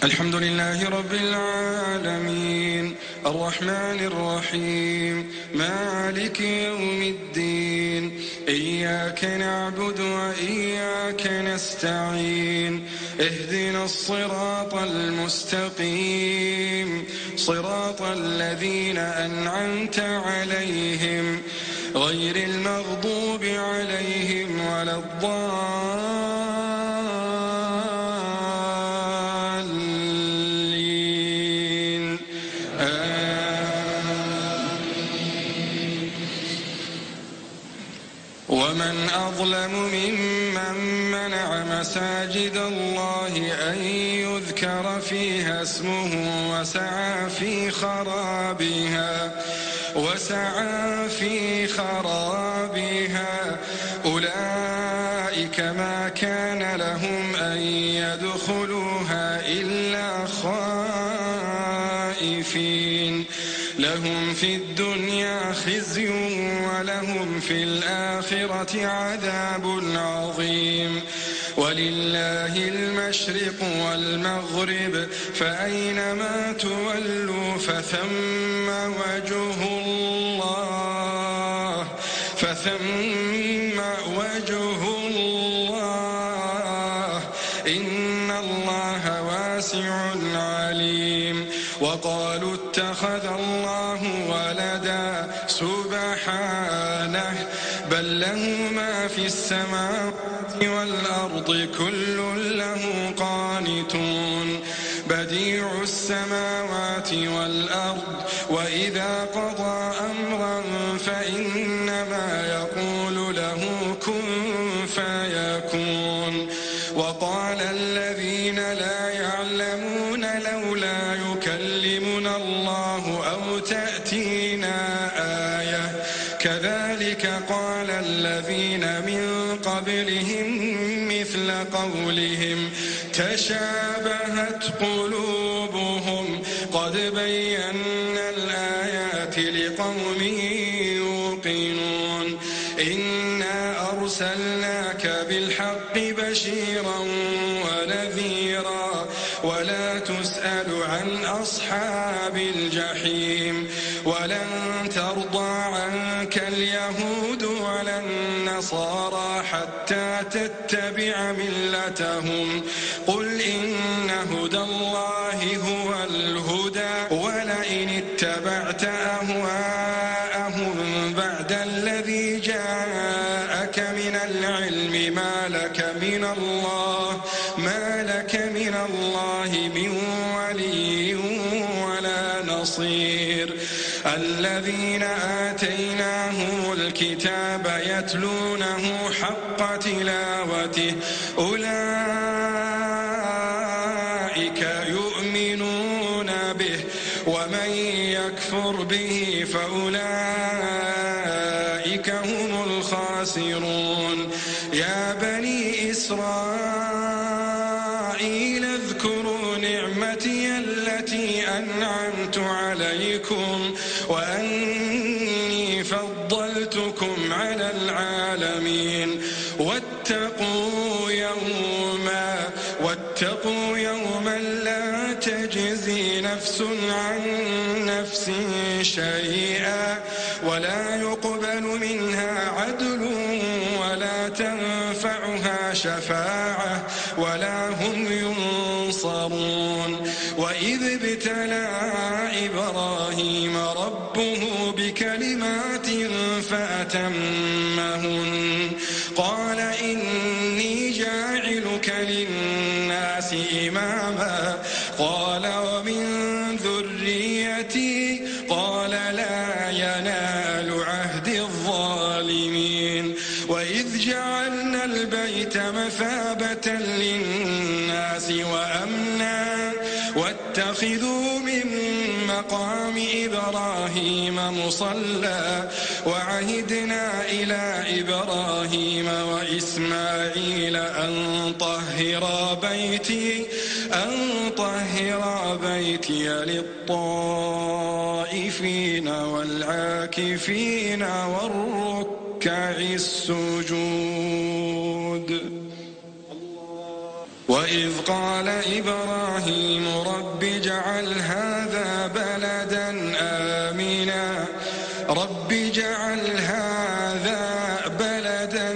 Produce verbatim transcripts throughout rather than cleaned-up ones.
الحمد لله رب العالمين الرحمن الرحيم مالك يوم الدين إياك نعبد وإياك نستعين اهدنا الصراط المستقيم صراط الذين أنعمت عليهم غير المغضوب عليهم ولا الضالين آمين. ومن أظلم ممن منع مساجد الله أن يذكر فيها اسمه وسعى في خرابها وسعى في خرابها أولئك ما كان لهم أن يدخلوها إلا خائفين لهم في الدنيا خزي ولهم في الآخرة عذاب عظيم ولله المشرق والمغرب فأينما تولوا فثم وجه الله فثم وجه الله إن الله واسع عليم. وقالوا اتخذ الله ولدا سبحانه بل له ما في السماوات والأرض كل له قانتون بديع السماوات والأرض وإذا قضى أمرا فإنما يقول له كن فيكون. وقال الذين لا يعلمون لولا يكلمنا الله أو تأتينا آية كذلك قال الذين من قبلهم مثل قولهم تشابهت قلوبهم قد بينا الآيات لقوم يوقنون إنا أرسلناك بالحق بشيرا ونذيرا ولا تسأل عن أصحاب الجحيم ولن ترضى عنك اليهود ولا النصارى حتى تتبع ملتهم قل إن هدى الله هو الهدى ولئن اتبعت أهواءهم بعد الذي جاءك من العلم ما لك من الله ما لك من الله من ولي ولا نصير. الذين آتيناهم الكتاب يتلونه حق تلاوته أولئك يؤمنون به ومن يكفر به فأولئك هم الخاسرون. يا بني إسرائيل اذكروا نعمتي التي أنعمت عليكم وأني فضلتكم على العالمين واتقوا يوما واتقوا يوما لا تجزي نفس عن نفس شيئا ولا يقبل منها عدل ولا تنفعها شفاعة ولا هم ينصرون. وإذ ابتلى إبراهيم ربه بكلمات فأتمهن قال إني جاعلك للناس إماما قال ومن ذريتي قال لا ينال عهد الظالمين. وإذ جعلنا البيت مثابة للناس وأمنا واتخذوا من مقام إبراهيم مصلى وعهدنا إلى إبراهيم وإسماعيل أن طهرا بيتي أن طهرا بيتي للطائفين والعاكفين والركع السجود. وإذ قال إبراهيم رب اجعل هذا بلدا آمنا رب اجعل هذا بلدا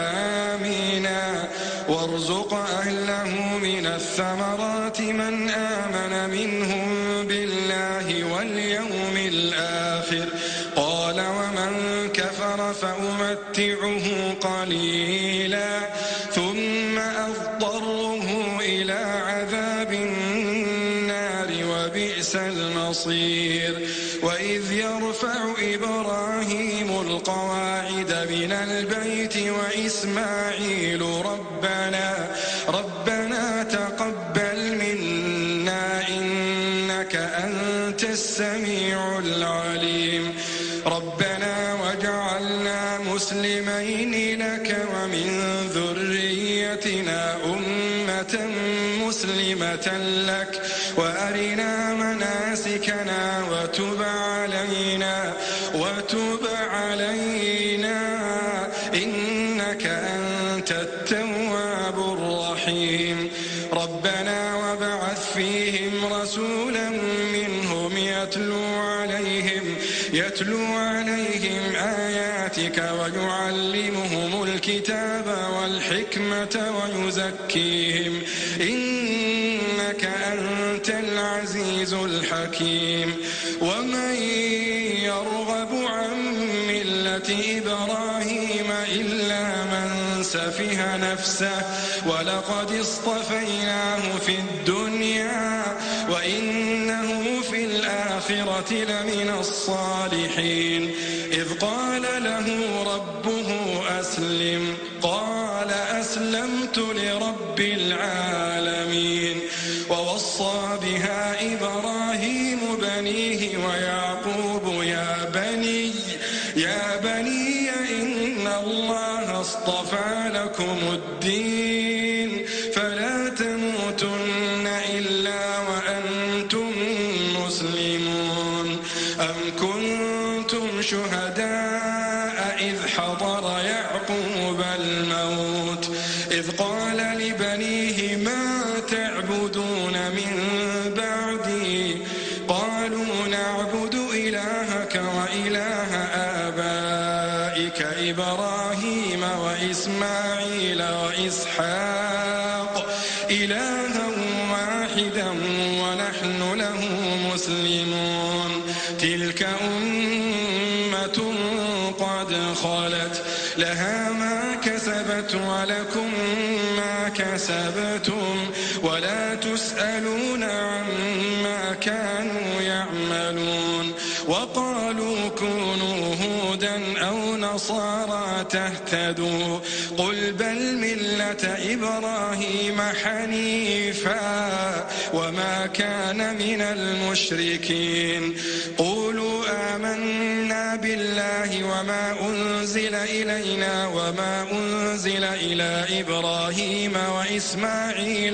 آمنا وارزق أهله من الثمرات من آمن منهم بالله واليوم الآخر قال ومن كفر فأمتعه قليلا ثم أضطره إلى عذاب النار وبئس المصير وإذ يرفع إبراهيم القواعد من البيت وإسماعيل ربنا ربنا تقبل منا إنك أنت السميع العليم ربنا واجعلنا مسلمين لك ومن ذريتنا أمة مسلمة لك وأرنا مناسكنا وتب علينا وتب علينا إنك أنت التواب الرحيم ربنا وابعث فيهم رسولا منهم يتلو عليهم يتلو عليهم آياتك ويعلمهم الكتاب والحكمة ويزكيهم إنك أنت العزيز الحكيم ومن يرغب عن ملة إبراهيم إلا من سفه نفسه ولقد اصطفيناه في الدنيا وإنه في الآخرة لمن الصالحين إذ قال له ربه أسلم قال أسلمت لرب العالمين ووصى بها إبراهيم بنيه ويعقوب يا بني يا بني إن الله اصطفى لكم الدين فلا تموتن إلا وأنتم مسلمون أم كنتم شهداء إذ حضر يعقوب الموت إذ قال لبنيه ما تعبدون من بعدي قالوا نعبد إلهك وإله آبائك إبراهيم وإسماعيل وإسحاق إلها واحدا ونحن له مسلمون تلك أمة قد خلت لها ما كسبت ولكم ما كسبتم ولا تسألون عما كانوا يعملون وقالوا كونوا هودا أو نصارى تهتدوا قل بل ملة إبراهيم حنيفا وما كان من المشركين قولوا آمنا بالله وما أنزل إلينا وما أنزل إلى إبراهيم وإسماعيل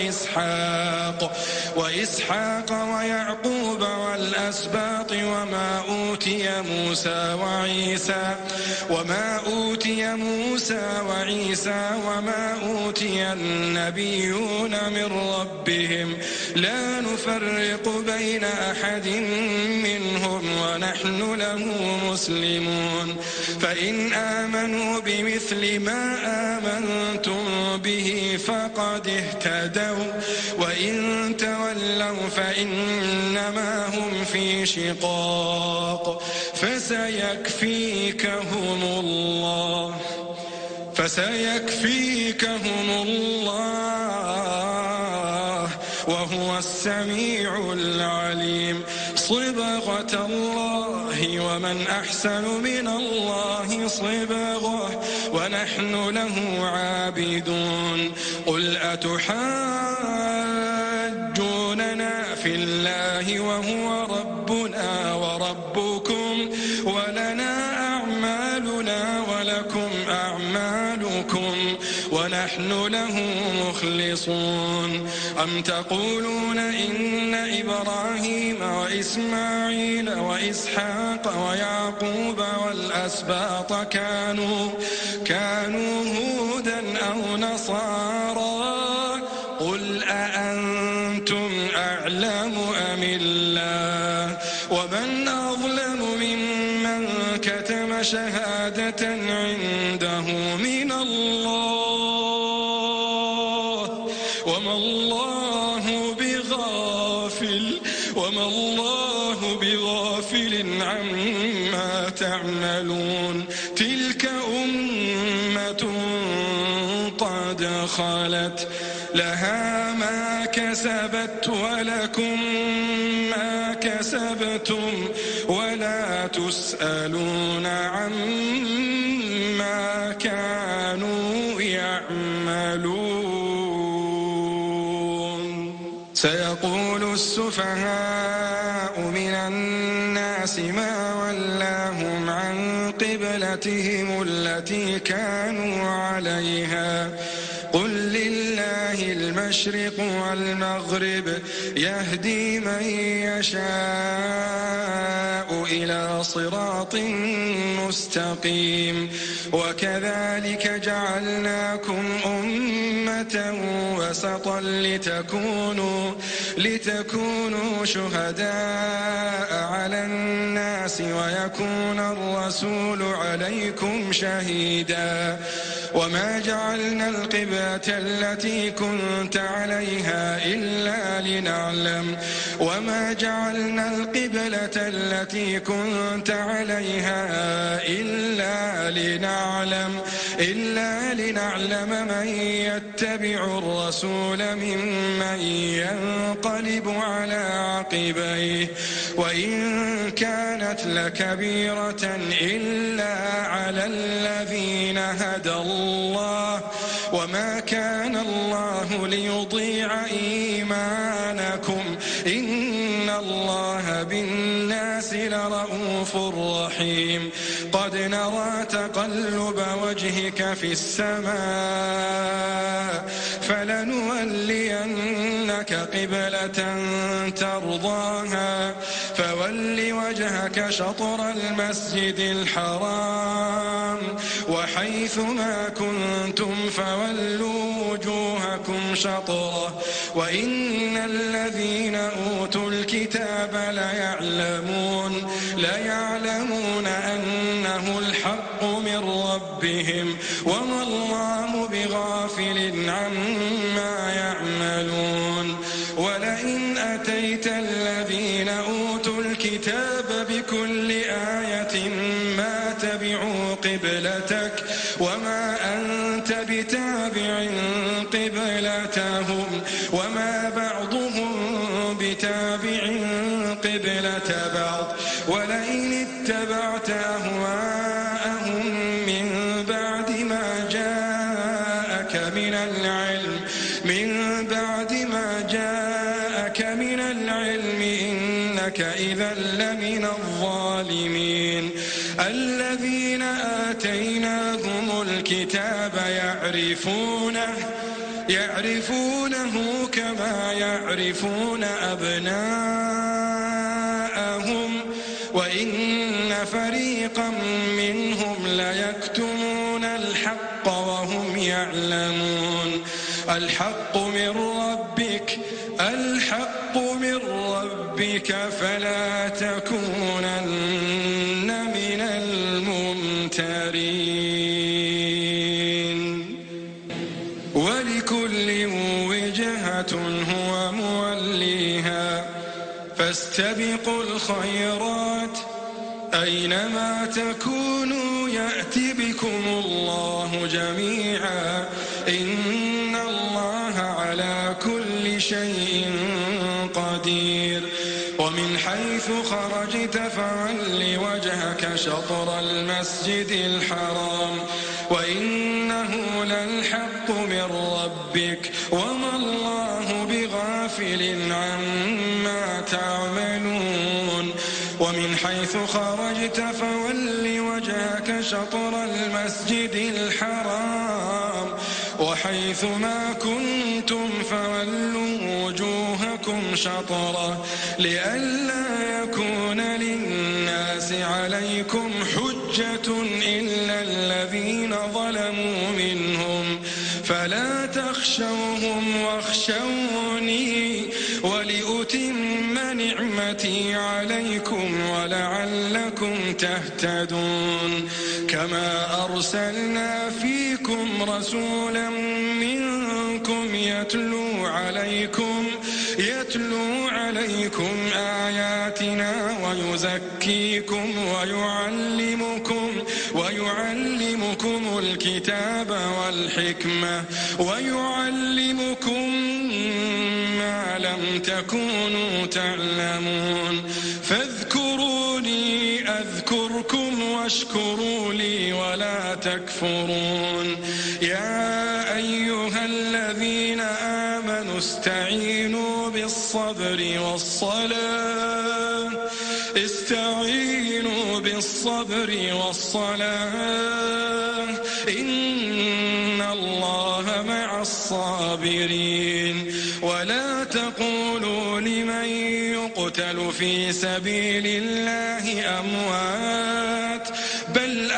وإسحاق وإسحاق ويعقوب والأسباط وما أوتي موسى وعيسى وما أوتي موسى وعيسى وما أوتي النبيون من ربهم لا نفرق بين أحد منهم ونحن له مسلمون فإن آمنوا بمثل ما آمنتم به فقد اهتدوا وإن تولوا فإنما هم في شقاق فسيكفيكهم الله فسيكفيكهم الله وهو السميع العليم صبغة الله ومن أحسن من الله صبغة ونحن له عابدون قل أتحاجوننا في الله وهو ربنا وربكم ولنا أعمالنا ولكم أعمالكم ونحن له مخلصون أم تقولون إن إبراهيم وإسماعيل وإسحاق ويعقوب والأسباط كانوا كانوا هودا أو نصارى قل أعلم أم الله ومن أظلم ممن كتم شهادة عنده من الله وما الله بغافل وما الله بغافل عما تعملون تلك أمة قد خلت لها ما كسبت ولكم ما كسبتم ولا تسألون عما كانوا يعملون سيقول السفهاء من الناس ما ولاهم عن قبلتهم التي كانوا عليها قل لله المشرق والمغرب يهدي من يشاء إلى صراط مستقيم وكذلك جعلناكم أمة وسطا لتكونوا لتكونوا شهداء على الناس ويكون الرسول عليكم شهيدا وما جعلنا القبلة التي كنت عليها إلا لنعلم وما جعلنا القبلة التي كنت عليها إلا لنعلم إلا لنعلم من يتبع الرسول ممن ينقلب على عقبيه وإن كانت لكبيرة إلا على الذين هدى الله وما كان الله ليضيع إيمانكم إن الله بالناس لرؤوف رحيم قد نرى تقلب وجهك في السماء فلنولينك قبلة ترضاها فول وجهك شطر المسجد الحرام وحيث ما كنتم فولوا وجوهكم شطره وإن الذين أوتوا الكتاب ليعلمون ليعلمون أنه الحق من ربهم وما الله بغافل عما يعملون ولئن أتيت الذين أوتوا الكتاب بكل آية ما تبعوا قبلتك وما أنت بتابع قبلتهم وما بعضهم بتابع قبلة بعض ولئن اتبعت أهواءهم من بعد ما جاءك من العلم من بعد ما جاءك من العلم إنك إذا لمن الظالمين الذين آتيناهم الكتاب يعرفونه يعرفونه كما يعرفون أبناءهم وإن فريقا منهم ليكتمون الحق وهم يعلمون الحق من ربك الحق من ربك فلا تكونن من الممترين ولكل وجهة هو موليها فاستبقوا الخيرات أينما تكونوا يأتي بكم الله جميعا إن الله على كل شيء قدير ومن حيث خرجت فول وجهك شطر المسجد الحرام وإنه للحق من ربك وما الله بغافل عما تعملون ومن حيث خرجت فول وجهك شطر المسجد الحرام وحيث ما كنتم فولوا وجوهكم شطره لئلا يكون للناس عليكم حجة إلا الذين ظلموا منهم فلا تخشوهم واخشوني ولأولي ولأتم نعمتي عليكم ولعلكم تهتدون كما أرسلنا فيكم رسولا منكم يتلو عليكم يتلو عليكم آياتنا ويزكيكم ويعلمكم ويعلمكم الكتاب والحكمة ويعلمكم ما لم تكونوا تعلمون فاذكروني أذكركم واشكروا لي ولا تكفرون يا أيها الذين آمنوا استعينوا بالصبر والصلاة استعينوا بالصبر والصلاة إن الله مع الصابرين ولا تقولوا لمن يقتل في سبيل الله أموات بل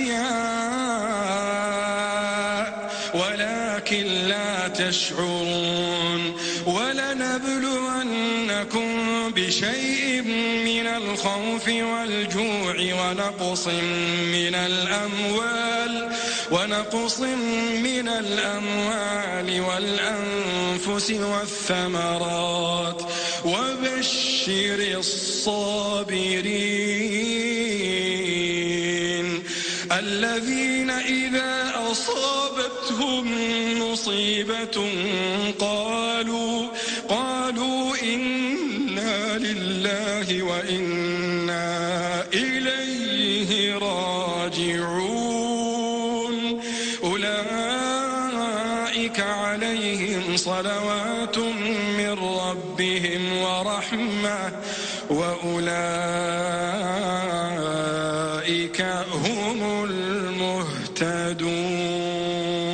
أحياء ولكن لا تشعرون ولنبلونكم بشيء من الخوف والجوع ونقص من الأموال ونقص من الأموال والأنفس والثمرات وبشر الصابرين الذين إذا أصابتهم مصيبة قالوا قالوا إنا لله وإنا إليه راجعون أولئك عليهم صلوات من ربهم ورحمة وأولئك هم المهتدون.